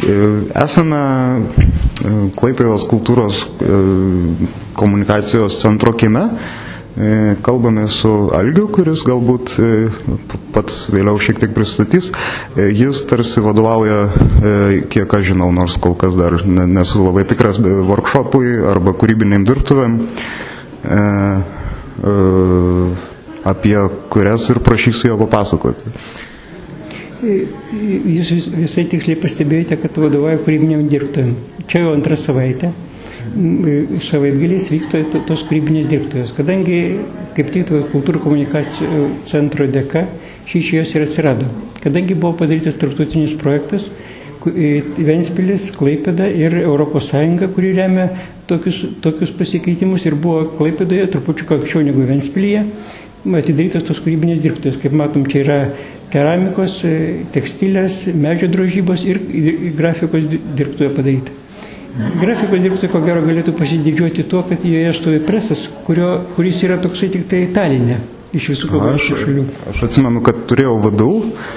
Esame Klaipėdos kultūros komunikacijos centro kieme. Kalbame su Algiu, kuris galbūt pats vėliau šiek tiek pristatys. Jis tarsi vadovauja, kiek aš žinau, nors kol kas dar nesu labai tikras, workshopui arba kūrybiniam dirbtuvėm, apie kurias ir prašysiu jo papasakoti. Jūs visai tiksliai pastebėjote, kad vadovauja kūrybiniam dirbtuvėm. Čia jau antrą savaitę. Savaitgaliais vyksta tos kūrybinės dirbtuvės. Kadangi kaip tik kultūrų komunikacijų centro dėka šios ir atsirado. Kadangi buvo padarytas tarptautinis projektas Ventspilis, Klaipėda ir Europos Sąjunga, kuri remia tokius pasikeitimus, ir buvo Klaipėdoje trupučiu anksčiau negu Ventspilyje atidarytos tos kūrybinės dirbtuvės. Kaip matom, čia yra keramikos, tekstilės, medžio drožybos ir grafikos dirbtuvė padaryta. Grafikos dirbtuvė, ko gero, galėtų pasididžiuoti tuo, kad joje stovi presas, kuris yra toksai tik tai Taline iš visų kalbos šalių. Aš atsimenu, kad turėjau VDU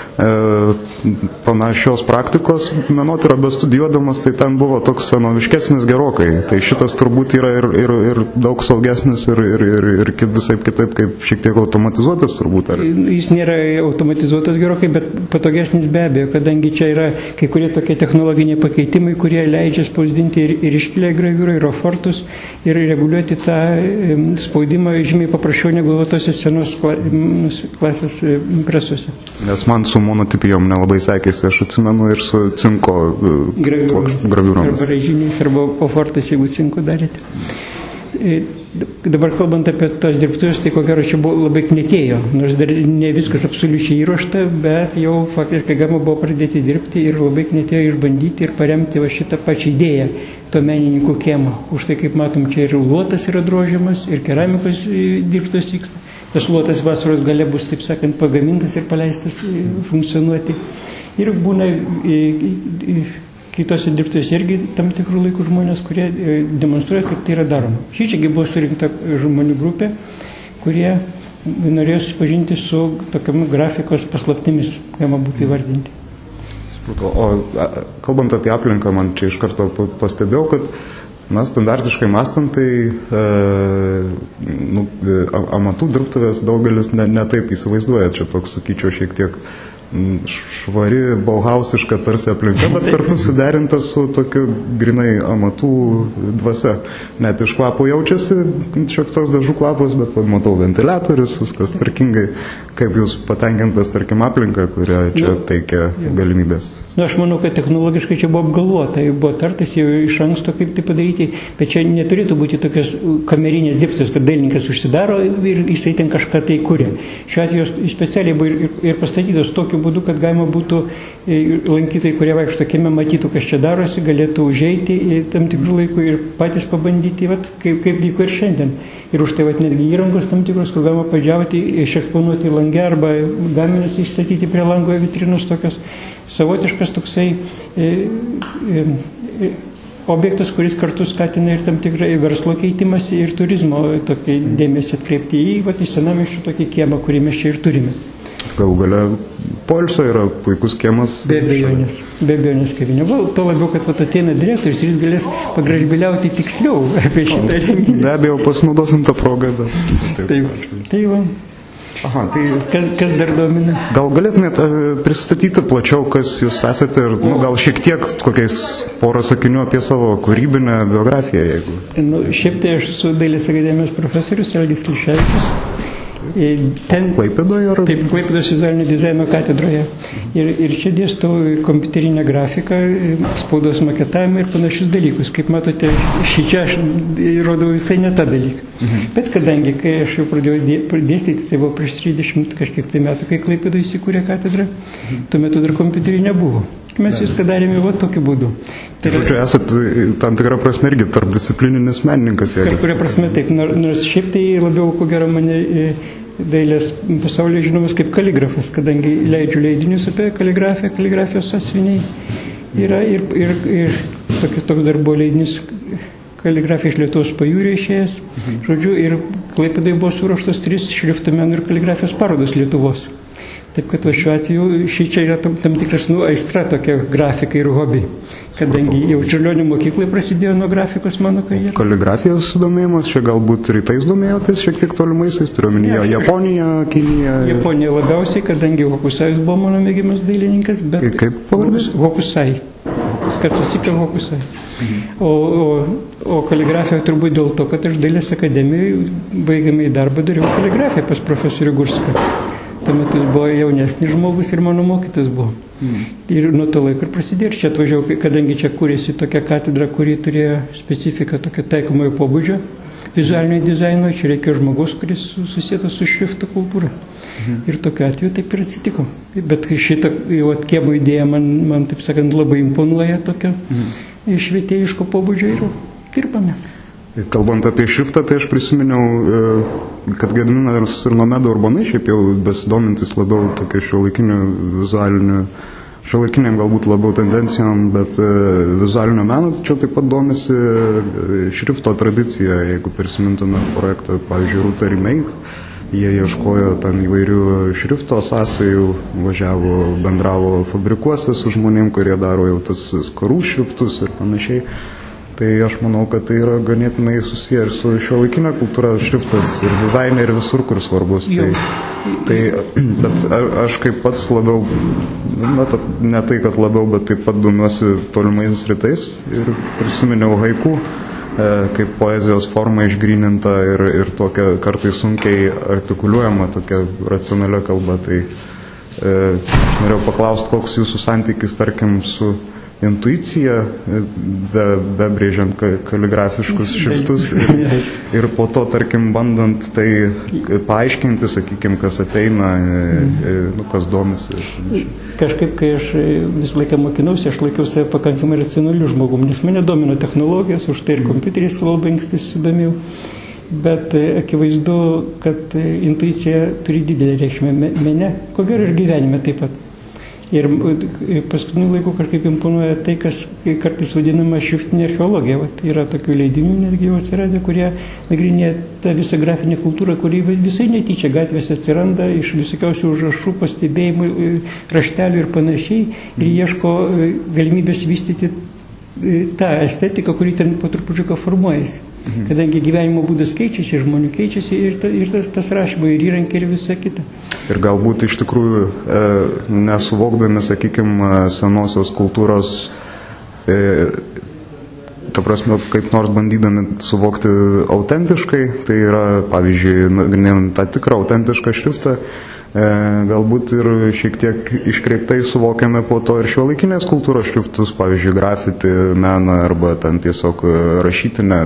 panašios praktikos menotyrą bestudijuodamas, tai ten buvo toks senoviškesnis gerokai. Tai šitas turbūt yra ir daug saugesnis ir visai kitaip, kaip šiek tiek automatizuotas turbūt. Ar? Jis nėra automatizuotas gerokai, bet patogesnis be abejo, kadangi čia yra kai kurie tokie technologiniai pakeitimai, kurie leidžia spausdinti ir iškilę graviūrą, ir ofortus, ir reguliuoti tą spaudimą žymiai paprasčiau negu tose senos klasės presuose. Nes man su monotipijom nelabai sekėsi, aš atsimenu, ir su cinko graviūromis. Arba raižiniais, arba ofortais, jeigu cinko darėte. Dabar kalbant apie tos dirbtuvės, tai ko gero čia buvo labai knietėjo, nors dar ne viskas absoliučiai įruošta, bet jau faktiškai galima buvo pradėti dirbti ir labai knietėjo išbandyti ir paremti va šitą pačią idėją to menininkų kiemo. Už tai, kaip matom, čia ir luotas yra drožiamas, ir keramikos dirbtuvės vyksta. Tas luotas vasaros gale bus, taip sakant, pagamintas ir paleistas funkcionuoti. Ir būna kitose dirbtuvėse irgi tam tikrų laikų žmonės, kurie demonstruoja, kaip tai yra daroma. Šičiagi buvo surinkta žmonių grupė, kurie norėjo susipažinti su tokiamis grafikos paslaptimis, galima būtų įvardinti. O kalbant apie aplinką, man čia iš karto pastebėjau, kad standartiškai mąstant, tai amatų dirbtuvės daugelis ne taip įsivaizduoja. Čia toks, sakyčiau, šiek tiek švari, bauhausiška tarsi aplinka, bet kartu suderinta su tokiu grinai amatų dvasia. Net iš kvapo jaučiasi šioks toks dažų kvapas, bet matau ventiliatorius, viskas tvarkingai. Kaip jūs patenkintas, tarkim, aplinka, kurią čia teikia galimybės? Aš manau, kad technologiškai čia buvo apgalvota, buvo tartas jau iš anksto, kaip tai padaryti, bet čia neturėtų būti tokios kamerinės dirbtuvės, kad dailininkas užsidaro ir jisai ten kažką tai kuria. Šiuo atveju specialiai buvo ir pastatytos tokiu būdu, kad galima būtų lankytojai, kurie vaikšto kieme, matytų, kas čia darosi, galėtų užeiti tam tikrų laikų ir patys pabandyti, kaip vyko ir šiandien. Ir už tai netgi įrangos tam tikros, kur galima padžiauti, išeksponuoti lange arba gaminius išstatyti prie lango vitrinos tokios. Savotiškas toksai objektas, kuris kartu skatina ir tam tikrą verslo keitimąsi ir turizmo tokį dėmesį atkreipti į senamiesčio tokį kiemą, kurį mes čia ir turime. Galų gale poilsio yra puikus kiemas. Be abejonės kavinė. To labiau, kad ateina direktorius ir jis galės pagražbiliauti tiksliau apie šitą renginį. Be abejo, pasinaudosim tą progą. Tai va. Aha, tai kas dar domina? Gal galėtumėt pristatyti plačiau, kas jūs esate ir gal šiek tiek kokiais porą sakinių apie savo kūrybinę biografiją, jeigu. Šiaip tai aš esu Dailės akademijos profesorius Algis Kliševičius. Klaipėdoje? Taip, Klaipėdos vizualinio dizaino katedroje. Ir čia dėstau kompiuterinę grafiką, spaudos maketavimą ir panašius dalykus. Kaip matote, šičia aš rodau visai ne tą dalyką. Bet kadangi, kai aš jau pradėjau dėstyti, tai buvo prieš 30 kažkiek tai metų, kai Klaipėdoje įsikūrė katedra, tuo metu dar kompiuterių nebuvo. Mes viską darėme tokiu būdu. Tai žodžiu, esat tam tikrą prasme irgi tarpdisciplininis menininkas. Kažkuria prasme taip, nors šiaip tai labiau, ko gero, mane dailės pasaulyje žinomas kaip kaligrafas, kadangi leidžiu leidinius apie kaligrafiją, kaligrafijos sąsiuviniai yra ir toks dar buvo leidinis kaligrafija iš Lietuvos pajūrio išėjęs. Žodžiu, ir Klaipėdoje buvo suruoštos 3 šriftų meno ir kaligrafijos parodos Lietuvos. Taip kad šiuo atveju čia yra tam tikras aistra tokia grafika ir hobi. Kadangi jau Čiurlionio mokykloje prasidėjo nuo grafikos mano karjera. Kaligrafijos sudomėjimas, čia galbūt rytais domėjotės šiek tiek tolimaisiais, turiu omenyje Japoniją, Kiniją. Japonija labiausiai, kadangi Hokusajus buvo mano mėgiamas dailininkas, bet... Kaip pavardės? Hokusai. Kad susipė Hokusai. O kaligrafija turbūt dėl to, kad aš Dailės akademijoje baigiamąjį darbą dariau kaligrafiją pas profesorių Gurską. Tuo metu jis buvo jaunesnis žmogus ir mano mokytas buvo. Ir nuo to laiko ir prasidėjo. Ir čia atvažiavau, kadangi čia kūrėsi tokia katedra, kuri turėjo specifiką tokio taikomojo pobūdžio, vizualinio dizaino, čia reikėjo žmogus, kuris susietas su šrifto kultūra. Ir tokiu atveju taip ir atsitiko. Bet šitą kiemo idėja man, taip sakant, labai imponuoja tokio švietėjiško pobūdžio ir dirbame. Kalbant apie šriftą, tai aš prisiminiau, kad Gediminas ir Nomeda Urbonai, šiaip jau besidomintis labiau tokia šiuolaikiniu vizualiniu, šiuolaikiniam galbūt labiau tendencijom, bet vizualinio meno čia taip pat domisi šrifto tradicija, jeigu prisimintume projektą, pavyzdžiui, Rūta Rimei, jie ieškojo ten įvairių šrifto sąsajų, važiavo, bendravo fabrikuose su žmonėm, kurie daro jau tas skarų šriftus ir panašiai. Tai aš manau, kad tai yra ganėtinai susiję ir su šiuolaikinė kultūra, šriftas ir dizainai ir visur, kur svarbus. Bet aš kaip pats labiau, ne tai, kad labiau, bet taip pat domiuosi tolimais rytais ir prisiminiau haiku, kaip poezijos forma išgryninta ir tokia kartais sunkiai artikuliuojama, tokia racionalia kalba. Tai norėjau paklausti, koks jūsų santykis, tarkim, su intuicija, bebrėžiant kaligrafiškus šriftus ir po to, tarkim, bandant tai paaiškinti, sakykime, kas ateina, kas domisi. Kažkaip, kai aš visą laiką mokinausi, aš laikiau save pakankamai racionaliu žmogum, nes mane domino technologijos, už tai ir kompiuteriais labai anksti susidomėjau. Bet akivaizdu, kad intuicija turi didelę reikšmę mene, ko gero ir gyvenime taip pat. Ir paskutiniu laiku kažkaip imponuoja tai, kas kartais vadinama šriftinė archeologija. Yra tokių leidinių netgi jau atsiradę, kurie nagrinėja tą visą grafinę kultūrą, kuri visai netyčia gatvėse atsiranda iš visokiausių užrašų, pastebėjimų, raštelių ir panašiai, ir ieško galimybės vystyti tą estetiką, kuri ten po trupučiuką formuojasi. Kadangi gyvenimo būdas keičiasi, žmonių keičiasi ir tas rašymo ir įrankiai ir visa kita. Ir galbūt iš tikrųjų nesuvokdami, sakykime, senosios kultūros, ta prasme, kaip nors bandydami suvokti autentiškai, tai yra, pavyzdžiui, nagrinėjant tą tikrą autentišką šriftą, galbūt ir šiek tiek iškreiptai suvokiame po to ir šiuolaikinės kultūros šriftus, pavyzdžiui, grafiti meną arba ten tiesiog rašytinę.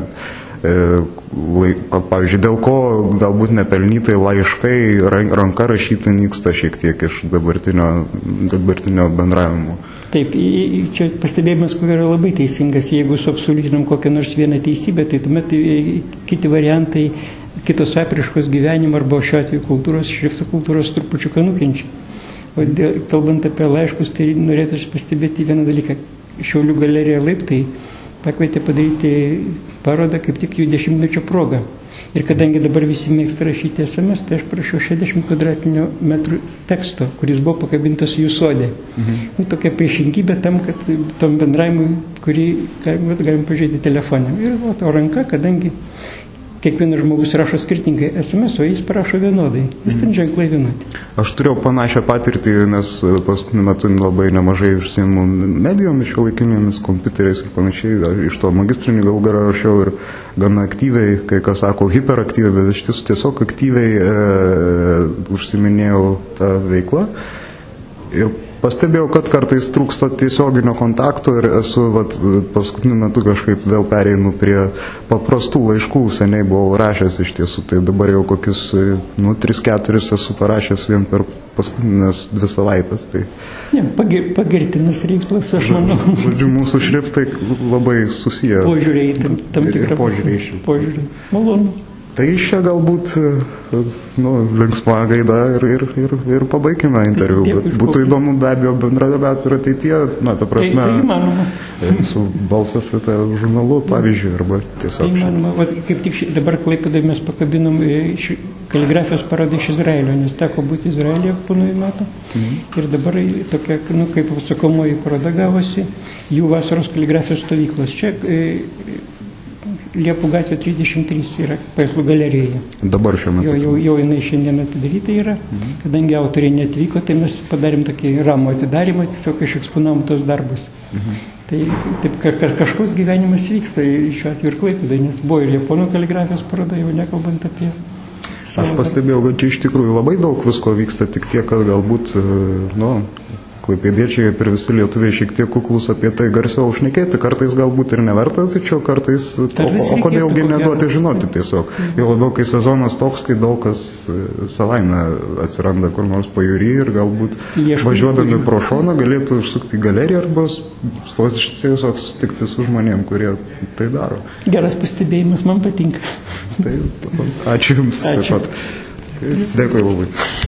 Pavyzdžiui, dėl ko galbūt nepelnytai laiškai, ranka rašyti nyksta šiek tiek iš dabartinio bendravimo. Taip, čia pastebėjimas, ko yra labai teisingas. Jeigu suabsoliutinam kokią nors vieną teisybę, tai tuomet kiti variantai, kitos apraiškos gyvenimo arba šiuo atveju kultūros, šrifto kultūros trupučiuką nukenčia. O kalbant apie laiškus, tai norėtųsi pastebėti vieną dalyką. Šiaulių galerija Laiptai pakvietė padaryti parodą kaip tik jų 10-mečio proga. Ir kadangi dabar visi mėgsta rašyti SMS, tai aš prašiau 60 kvadratinių metrų teksto, kuris buvo pakabintas jų sode. Tokia priešinkybė tam, kad tom bendravimui, kurį galim pažiūrėti telefoną. Ir o ranka, kadangi kiekvienas žmogus rašo skirtingai SMS, o jis parašo vienodai. Jis ten ženklai vienodi. Aš turėjau panašią patirtį, nes paskutiniu metu labai nemažai užsiimu medijomis, šiuolaikinėmis, kompiuteriais ir panašiai. Iš to magistrinį gal garą rašiau ir gana aktyviai, kai kas sako hiperaktyviai, bet iš tiesų tiesiog aktyviai užsiminėjau tą veiklą. Ir pastebėjau, kad kartais trūksta tiesioginio kontakto ir esu paskutiniu metu kažkaip vėl pereinu prie paprastų laiškų, seniai buvau rašęs iš tiesų, tai dabar jau kokius 3-4 esu parašęs vien per paskutinės 2 savaitės. Tai... Pagirtinas reiklas, aš manau. Žodžiu, mūsų šriftai labai susiję. Požiūriai, tam tikrą požiūrį. Malonu. Tai čia galbūt linksma gaida ir pabaikime interviu. Būtų įdomu be abejo bendradarbiauti ir ateityje, ta prasme, su Balsas tai žurnalu, pavyzdžiui, arba tiesiog. Įmanoma. Kaip tik dabar Klaipėdoje mes pakabinom kaligrafijos paroda iš Izraelio, nes teko būti Izraelyje po naujų metų. Ir dabar tokia, kaip atsakomoji paroda gavosi, jų vasaros kaligrafijos stovyklos. Čia Liepų gatvė 33 yra paveikslų galerijoje. Dabar šiuo metu. Jau jinai šiandien atidaryta yra, kadangi autoriai neatvyko, tai mes padarėm tokį ramų atidarimą, tiesiog eksponavom tos darbus. Tai taip, kažkoks gyvenimas vyksta šiuo atveju ir Klaipėdoje, nes buvo ir japonų kaligrafijos paroda, jau nekalbant apie... Aš pastebėjau, kad čia iš tikrųjų labai daug visko vyksta, tik tiek, kad galbūt, klaipėdiečiai ir visi lietuviai šiek tiek kuklus apie tai garsiau šnekėti, kartais galbūt ir neverta, tačiau kartais, o kodėlgi neduoti žinoti tiesiog. Jau labiau, kai sezonas toks, kai daug kas savaime atsiranda kur nors pajūry ir galbūt važiuodami pro šoną galėtų užsukti į galeriją arba tiesiog susitikti su žmonėm, kurie tai daro. Geras pastebėjimas, man patinka. Tai, ačiū Jums. Ačiū. Dėkui labai.